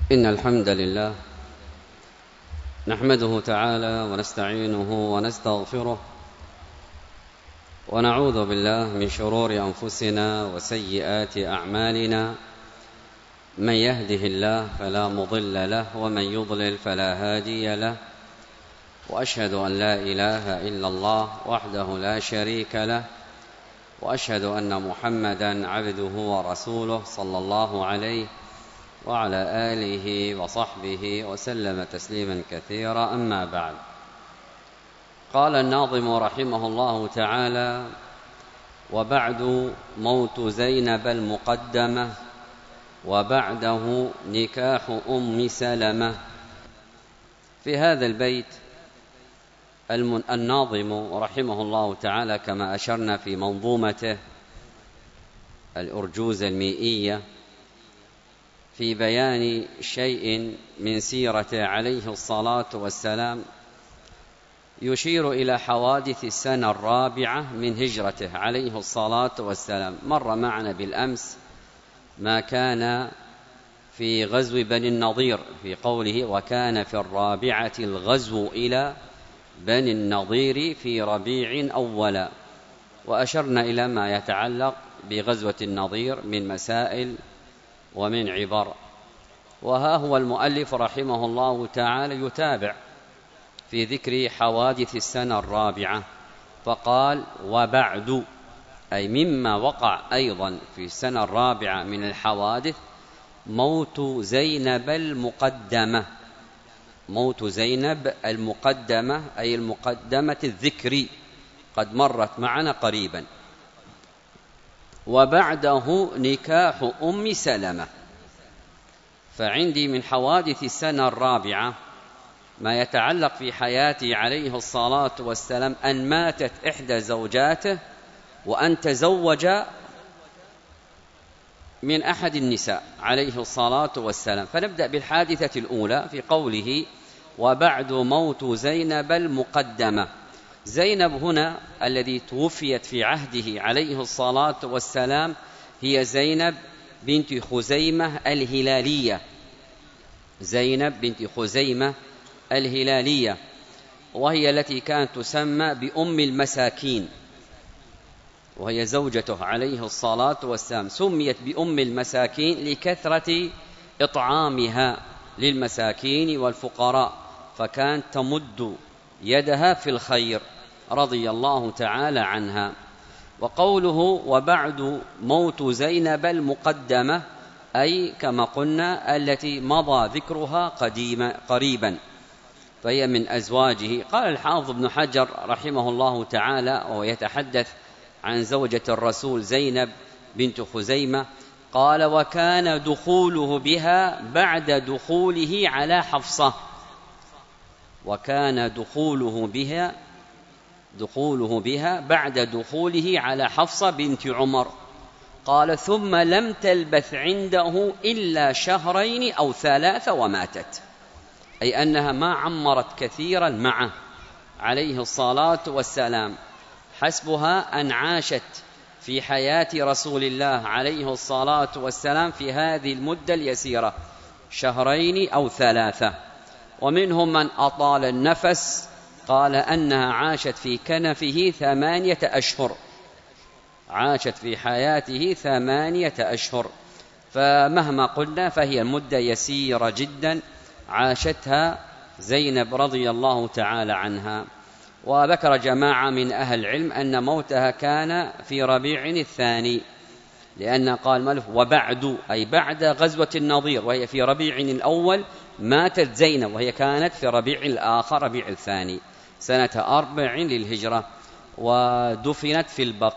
إن الحمد لله نحمده تعالى ونستعينه ونستغفره ونعوذ بالله من شرور أنفسنا وسيئات أعمالنا. من يهده الله فلا مضل له ومن يضلل فلا هادي له، وأشهد أن لا إله إلا الله وحده لا شريك له، وأشهد أن محمدًا عبده ورسوله صلى الله عليه وعلى آله وصحبه وسلم تسليما كثيرا. أما بعد، قال الناظم رحمه الله تعالى: وبعد موت زينب المقدمة وبعده نكاح أم سلمة. في هذا البيت الناظم رحمه الله تعالى، كما أشرنا في منظومته الأرجوزة المئية، في بيان شيء من سيرته عليه الصلاة والسلام، يشير إلى حوادث السنة الرابعة من هجرته عليه الصلاة والسلام. مر معنا بالأمس ما كان في غزو بني النضير، في قوله: وكان في الرابعة الغزو إلى بني النضير في ربيع أولا، وأشرنا إلى ما يتعلق بغزوة النضير من مسائل ومن عبر. وها هو المؤلف رحمه الله تعالى يتابع في ذكر حوادث السنة الرابعة، فقال: وبعد، أي مما وقع أيضا في السنة الرابعة من الحوادث موت زينب المقدمة. موت زينب المقدمة أي المقدمة الذكر، قد مرت معنا قريبا. وبعده نكاح أم سلمة. فعندي من حوادث السنة الرابعة ما يتعلق في حياته عليه الصلاة والسلام أن ماتت إحدى زوجاته وأن تزوج من أحد النساء عليه الصلاة والسلام. فنبدأ بالحادثة الأولى في قوله: وبعد موت زينب المقدمة. زينب هنا الذي توفيت في عهده عليه الصلاة والسلام هي زينب بنت خزيمة الهلالية. زينب بنت خزيمة الهلالية، وهي التي كانت تسمى بأم المساكين، وهي زوجته عليه الصلاة والسلام. سميت بأم المساكين لكثرة إطعامها للمساكين والفقراء، فكانت تمد يدها في الخير رضي الله تعالى عنها. وقوله: وبعد موت زينب المقدمة، أي كما قلنا التي مضى ذكرها قريبا، فهي من أزواجه. قال الحافظ ابن حجر رحمه الله تعالى وهو يتحدث عن زوجة الرسول زينب بنت خزيمة، قال: وكان دخوله بها بعد دخوله على حفصة. وكان دخوله بها بعد دخوله على حفصة بنت عمر. قال: ثم لم تلبث عنده إلا شهرين أو 3 وماتت، أي أنها ما عمرت كثيرا معه عليه الصلاة والسلام. حسبها أن عاشت في حياة رسول الله عليه الصلاة والسلام في هذه المدة اليسيرة 2 أو 3. ومنهم من أطال النفس، قال أنها عاشت في كنفه 8 أشهر، عاشت في حياته 8 أشهر. فمهما قلنا فهي مدة يسيرة جدا عاشتها زينب رضي الله تعالى عنها. وذكر جماعة من أهل العلم أن موتها كان في ربيع الثاني، لأن قال مالك: وبعد، أي بعد غزوة النضير، وهي في ربيع الأول ماتت زينب، وهي كانت في ربيع الآخر ربيع الثاني سنة 4 للهجرة، ودفنت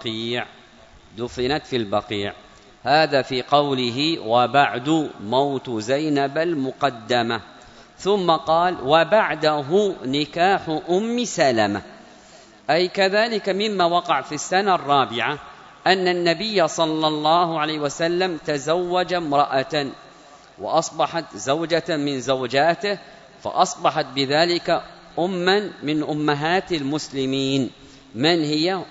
في البقيع. هذا في قوله: وبعد موت زينب المقدمة. ثم قال: وبعده نكاح أم سلمة، أي كذلك مما وقع في السنة الرابعة أن النبي صلى الله عليه وسلم تزوج امرأة وأصبحت زوجة من زوجاته، فأصبحت بذلك أما من أمهات المسلمين. من هي؟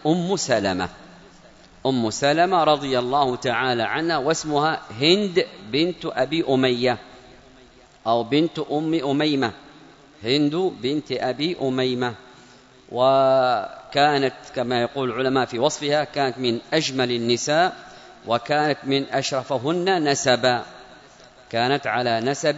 أم سلمة رضي الله تعالى عنها، واسمها هند بنت أبي أمية. أو بنت أم أميمة، هند بنت أبي أميمة. وكانت كما يقول العلماء في وصفها كانت من أجمل النساء، وكانت من أشرفهن نسبا، كانت على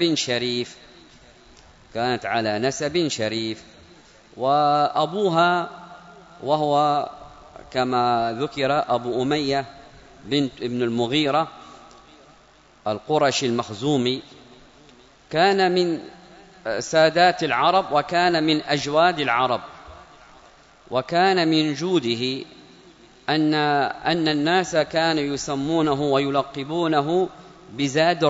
نسب شريف. وأبوها وهو كما ذكر أبو أمية ابن المغيرة القرشي المخزومي، كان من سادات العرب، وكان من أجواد العرب، وكان من جوده أن الناس كانوا يسمونه ويلقبونه بزاد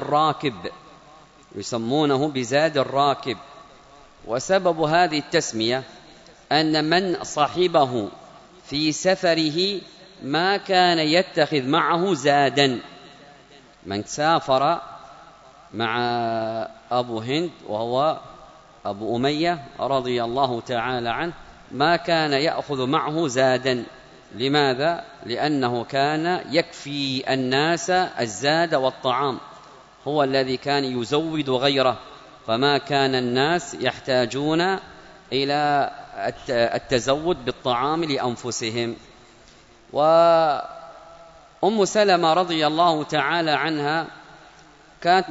الراكب، وسبب هذه التسمية أن من صاحبه في سفره ما كان يتخذ معه زادا. من سافر مع أبو هند وهو أبو أمية رضي الله تعالى عنه ما كان يأخذ معه زادا. لماذا؟ لأنه كان يكفي الناس الزاد والطعام، هو الذي كان يزود غيره، فما كان الناس يحتاجون إلى التزود بالطعام لأنفسهم. وأم سلمة رضي الله تعالى عنها كانت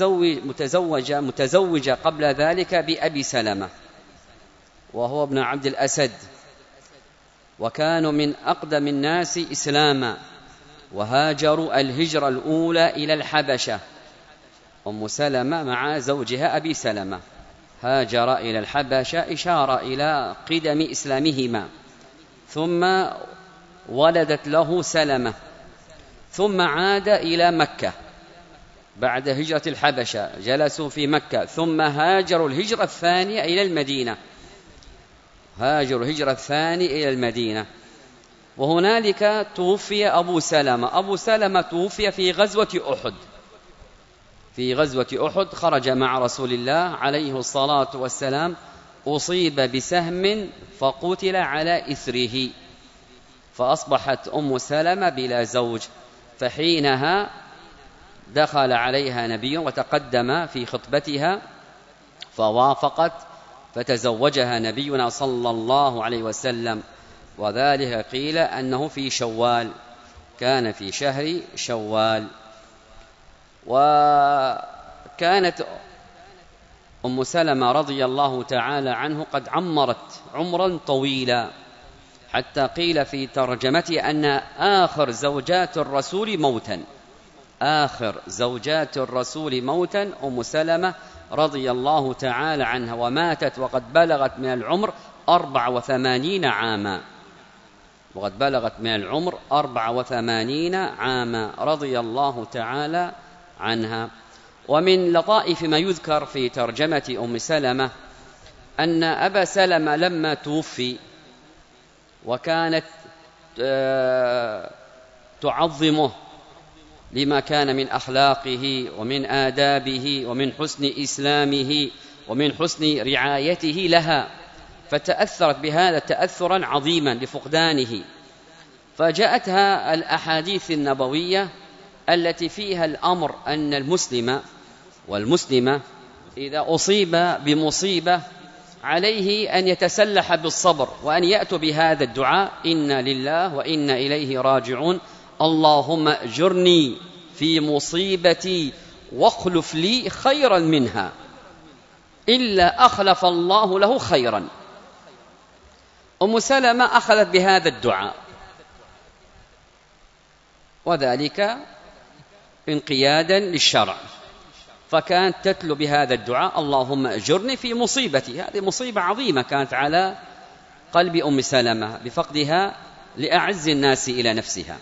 متزوجة قبل ذلك بأبي سلمة وهو ابن عبد الأسد، وكانوا من أقدم الناس إسلاما، وهاجروا الهجرة الأولى إلى الحبشة. أم سلمة مع زوجها أبي سلمة هاجر إلى الحبشة إشارة إلى قدم إسلامهما، ثم ولدت له سلمة، ثم عاد إلى مكة بعد هجرة الحبشة، جلسوا في مكة، ثم هاجروا الهجرة الثانية إلى المدينة. وهنالك توفي أبو سلمة توفي في غزوة أحد، خرج مع رسول الله عليه الصلاة والسلام، أصيب بسهم فقتل على إثره، فأصبحت أم سلمة بلا زوج. فحينها دخل عليها نبي وتقدم في خطبتها فوافقت، فتزوجها نبينا صلى الله عليه وسلم، وذلك قيل أنه في شوال، كان في شهر شوال. وكانت أم سلمة رضي الله تعالى عنه قد عمرت عمرا طويلا، حتى قيل في ترجمته أن آخر زوجات الرسول موتا أم سلمة رضي الله تعالى عنها، وماتت وقد بلغت من العمر 84 عاما رضي الله تعالى عنها. ومن لطائف ما يذكر في ترجمة أم سلمة أن أبا سلمة لما توفي وكانت تعظمه لما كان من أخلاقه ومن آدابه ومن حسن إسلامه ومن حسن رعايته لها، فتأثرت بهذا تأثرا عظيما لفقدانه، فجاءتها الأحاديث النبوية التي فيها الأمر أن المسلم والمسلمة إذا أصيب بمصيبة عليه أن يتسلح بالصبر، وأن يأتوا بهذا الدعاء: إنا لله وإنا إليه راجعون، اللهم أجرني في مصيبتي واخلف لي خيرا منها، إلا أخلف الله له خيرا. أم سلمة أخذت بهذا الدعاء، وذلك انقيادا للشرع، فكانت تتلو بهذا الدعاء: اللهم أجرني في مصيبتي. هذه مصيبة عظيمة كانت على قلب أم سلمة بفقدها لأعز الناس إلى نفسها.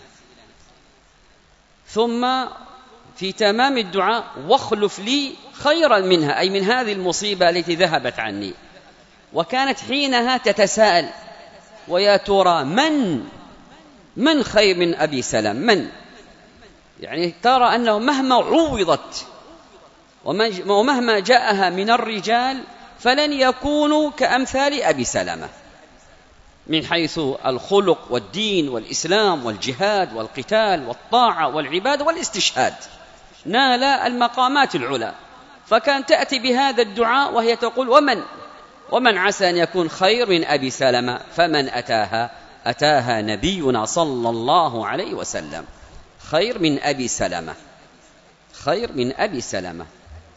ثم في تمام الدعاء: واخلف لي خيرا منها، أي من هذه المصيبة التي ذهبت عني. وكانت حينها تتساءل: ويا ترى من خير من أبي سلمة؟ من؟ يعني ترى أنه مهما عوضت ومهما جاءها من الرجال فلن يكونوا كأمثال أبي سلمة من حيث الخلق والدين والإسلام والجهاد والقتال والطاعة والعبادة والاستشهاد، نال المقامات العلى. فكان تأتي بهذا الدعاء وهي تقول ومن عسى أن يكون خير من أبي سلمة، فمن أتاها نبينا صلى الله عليه وسلم. خير من أبي سلمة، خير من أبي سلمة،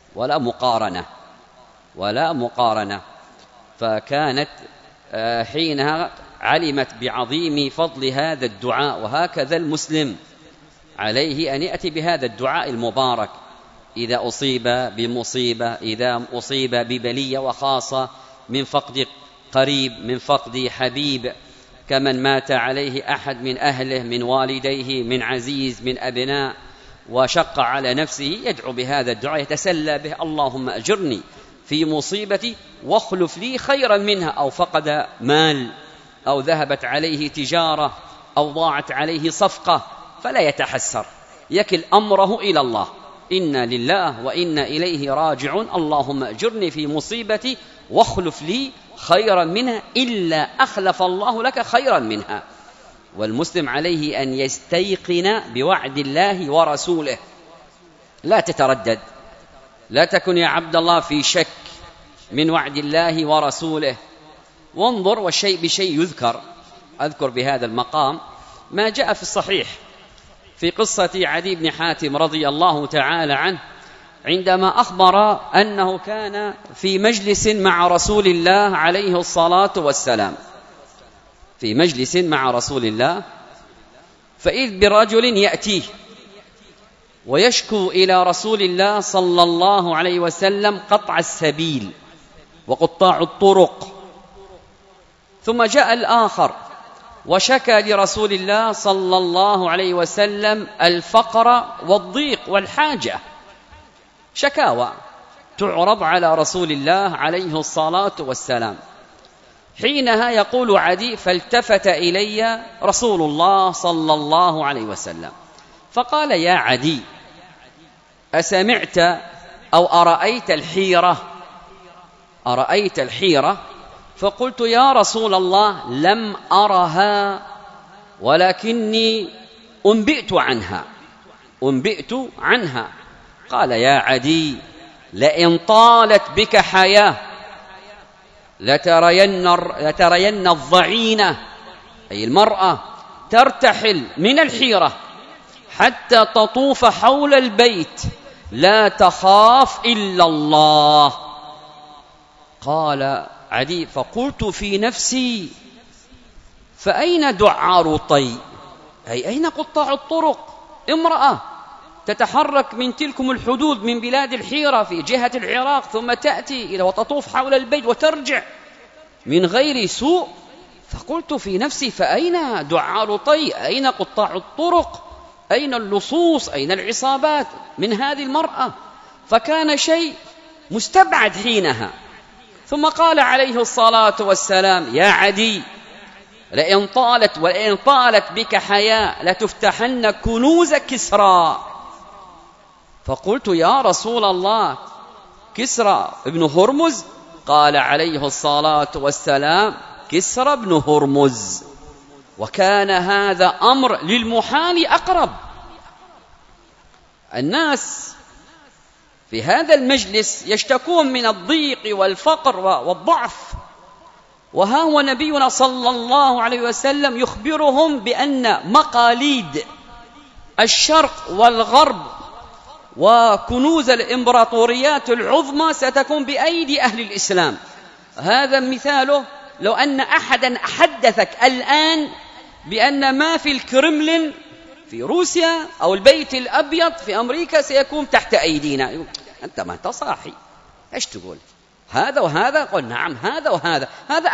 ولا مقارنة. فكانت حينها علمت بعظيم فضل هذا الدعاء. وهكذا المسلم عليه أن يأتي بهذا الدعاء المبارك إذا أصيب بمصيبة، إذا أصيب ببلية، وخاصة من فقد قريب، من فقد حبيب، كمن مات عليه أحد من أهله، من والديه، من عزيز، من أبناء، وشق على نفسه، يدعو بهذا الدعاء يتسلى به: اللهم أجرني في مصيبتي واخلف لي خيرا منها. أو فقد مال، أو ذهبت عليه تجارة، أو ضاعت عليه صفقة، فلا يتحسر، يكل أمره إلى الله: إنا لله وإنا إليه راجعون، اللهم أجرني في مصيبتي واخلف لي خيرا منها، إلا أخلف الله لك خيرا منها. والمسلم عليه أن يستيقن بوعد الله ورسوله، لا تتردد، لا تكن يا عبد الله في شك من وعد الله ورسوله. وانظر، والشيء بشيء أذكر بهذا المقام ما جاء في الصحيح في قصة عدي بن حاتم رضي الله تعالى عنه، عندما أخبر أنه كان في مجلس مع رسول الله عليه الصلاة والسلام، في مجلس مع رسول الله، فإذ برجل يأتيه ويشكو إلى رسول الله صلى الله عليه وسلم قطع السبيل وقطاع الطرق. ثم جاء الآخر وشكى لرسول الله صلى الله عليه وسلم الفقر والضيق والحاجة، شكاوى تعرض على رسول الله عليه الصلاة والسلام. حينها يقول عدي: فالتفت إلي رسول الله صلى الله عليه وسلم فقال: يا عدي، أسمعت أو أرأيت الحيرة؟ أرأيت الحيرة؟ فقلت: يا رسول الله، لم أرها، ولكني أنبئت عنها. قال: يا عدي، لئن طالت بك حياة لترين الضعينة، أي المرأة، ترتحل من الحيرة حتى تطوف حول البيت لا تخاف إلا الله. قال عدي: فقلت في نفسي: فأين دعار طي؟ أي أين قطاع الطرق؟ امرأة تتحرك من تلكم الحدود من بلاد الحيرة في جهة العراق، ثم تأتي إلى وتطوف حول البيت وترجع من غير سوء. فقلت في نفسي: فأين دعار طي؟ أين قطاع الطرق؟ أين اللصوص؟ أين العصابات من هذه المرأة؟ فكان شيء مستبعد حينها. ثم قال عليه الصلاة والسلام: يا عدي، لئن طالت بك حياة لتفتحن كنوز كسرى. فقلت: يا رسول الله، كسرى ابن هرمز؟ قال عليه الصلاة والسلام: كسرى ابن هرمز. وكان هذا أمر للمحال أقرب. الناس في هذا المجلس يشتكون من الضيق والفقر والضعف، وها هو نبينا صلى الله عليه وسلم يخبرهم بأن مقاليد الشرق والغرب وكنوز الإمبراطوريات العظمى ستكون بأيدي أهل الإسلام. هذا مثاله: لو أن أحدا حدثك الآن بأن ما في الكرملين في روسيا أو البيت الأبيض في أمريكا سيكون تحت أيدينا، أنت ما أنت صاحي، إيش تقول؟ هذا وهذا؟ قل نعم، هذا وهذا. هذا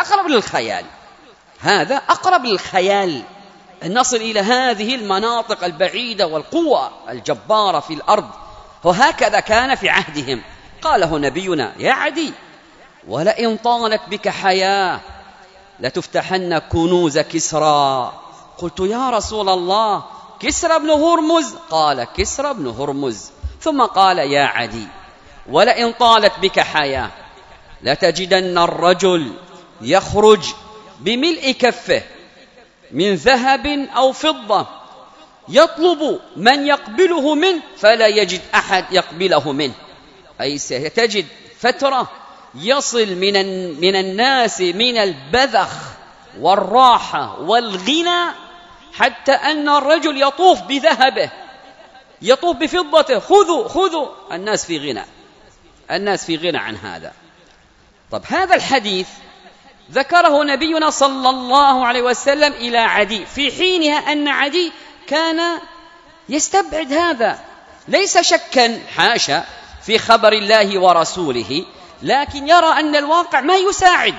أقرب للخيال أن نصل إلى هذه المناطق البعيدة والقوة الجبارة في الأرض. وهكذا كان في عهدهم. قاله نبينا: يا عدي، ولئن طالت بك حياة لتفتحن كنوز كسرى. قلت: يا رسول الله، كسرى بن هرمز؟ قال: كسرى بن هرمز. ثم قال: يا عدي، ولئن طالت بك حياة لتجدن الرجل يخرج بملء كفه من ذهب أو فضة يطلب من يقبله منه فلا يجد أحد يقبله منه. أي ستجد فترة يصل من الناس من البذخ والراحة والغنى حتى أن الرجل يطوف بذهبه، يطوف بفضته، خذوا. الناس في غنى عن هذا. طب هذا الحديث ذكره نبينا صلى الله عليه وسلم إلى عدي في حينها أن عدي كان يستبعد هذا، ليس شكا حاشا في خبر الله ورسوله، لكن يرى أن الواقع ما يساعد.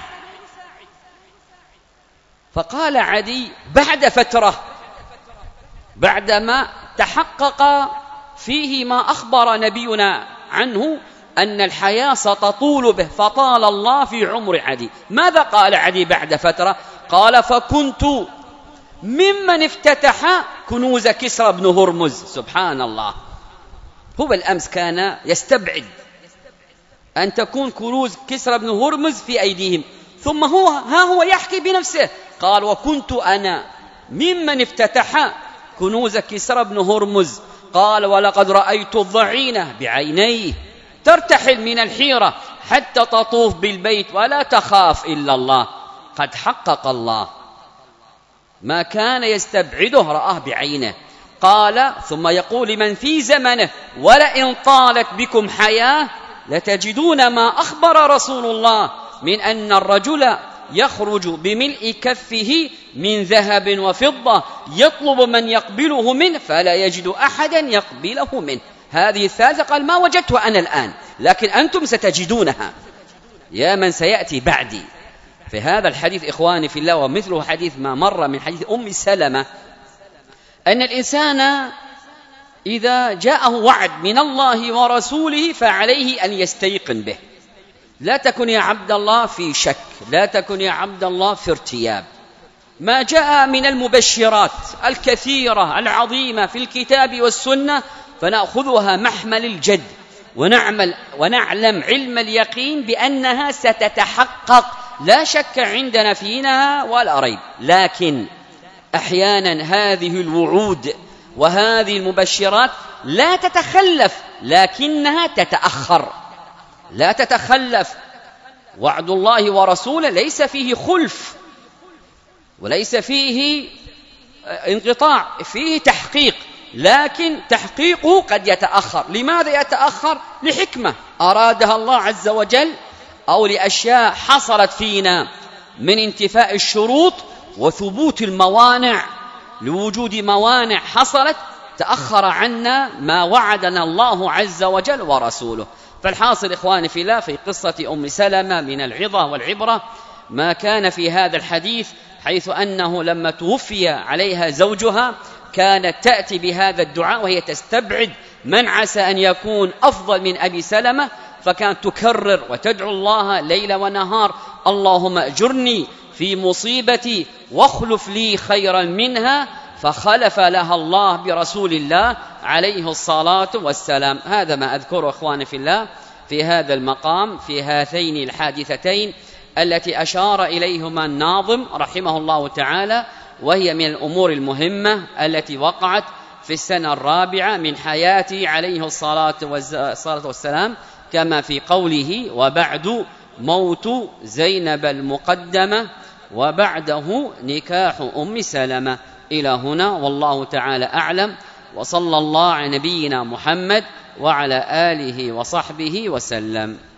فقال عدي بعد فترة، بعدما تحقق فيه ما أخبر نبينا عنه أن الحياة ستطول به، فطال الله في عمر عدي. ماذا قال عدي بعد فترة؟ قال فكنت ممن افتتح كنوز كسرى بن هرمز. سبحان الله، هو بالأمس كان يستبعد أن تكون كنوز كسرى بن هرمز في أيديهم، ثم هو يحكي بنفسه قال وكنت أنا ممن افتتح كنوز كسرى بن هرمز. قال ولقد رأيت الضعينة بعينيه ترتحل من الحيرة حتى تطوف بالبيت ولا تخاف إلا الله. قد حقق الله ما كان يستبعده، رآه بعينه. قال ثم يقول لمن في زمنه ولئن طالت بكم حياة لتجدون ما أخبر رسول الله من أن الرجل يخرج بملء كفه من ذهب وفضة يطلب من يقبله منه فلا يجد أحدا يقبله منه. هذه الثالثة قال ما وجدتها أنا الآن، لكن أنتم ستجدونها يا من سيأتي بعدي. في هذا الحديث إخواني في الله ومثله حديث ما مر من حديث أم سلمة أن الإنسان إذا جاءه وعد من الله ورسوله فعليه أن يستيقن به. لا تكن يا عبد الله في شك، لا تكن يا عبد الله في ارتياب. ما جاء من المبشرات الكثيرة العظيمة في الكتاب والسنة فنأخذها محمل الجد ونعلم علم اليقين بأنها ستتحقق، لا شك عندنا فيها ولا ريب. لكن أحيانا هذه الوعود وهذه المبشرات لا تتخلف، لكنها تتأخر، لا تتخلف. وعد الله ورسوله ليس فيه خلف وليس فيه انقطاع، فيه تحقيق، لكن تحقيقه قد يتأخر. لماذا يتأخر؟ لحكمة أرادها الله عز وجل، أو لأشياء حصلت فينا من انتفاء الشروط وثبوت الموانع. لوجود موانع حصلت تأخر عنا ما وعدنا الله عز وجل ورسوله. فالحاصل إخواني في الله في قصة أم سلمة من العظة والعبرة ما كان في هذا الحديث، حيث أنه لما توفي عليها زوجها كانت تأتي بهذا الدعاء وهي تستبعد من عسى أن يكون أفضل من أبي سلمة، فكانت تكرر وتدعو الله ليل ونهار اللهم أجرني في مصيبتي واخلف لي خيرا منها، فخلف لها الله برسول الله عليه الصلاة والسلام. هذا ما أذكره أخواني في الله في هذا المقام في هاتين الحادثتين التي أشار إليهما الناظم رحمه الله تعالى، وهي من الأمور المهمة التي وقعت في السنة الرابعة من حياته عليه الصلاة والسلام، كما في قوله وبعد موت زينب المقدمة وبعده نكاح أم سلمة. إلى هنا والله تعالى أعلم، وصلى الله على نبينا محمد وعلى آله وصحبه وسلم.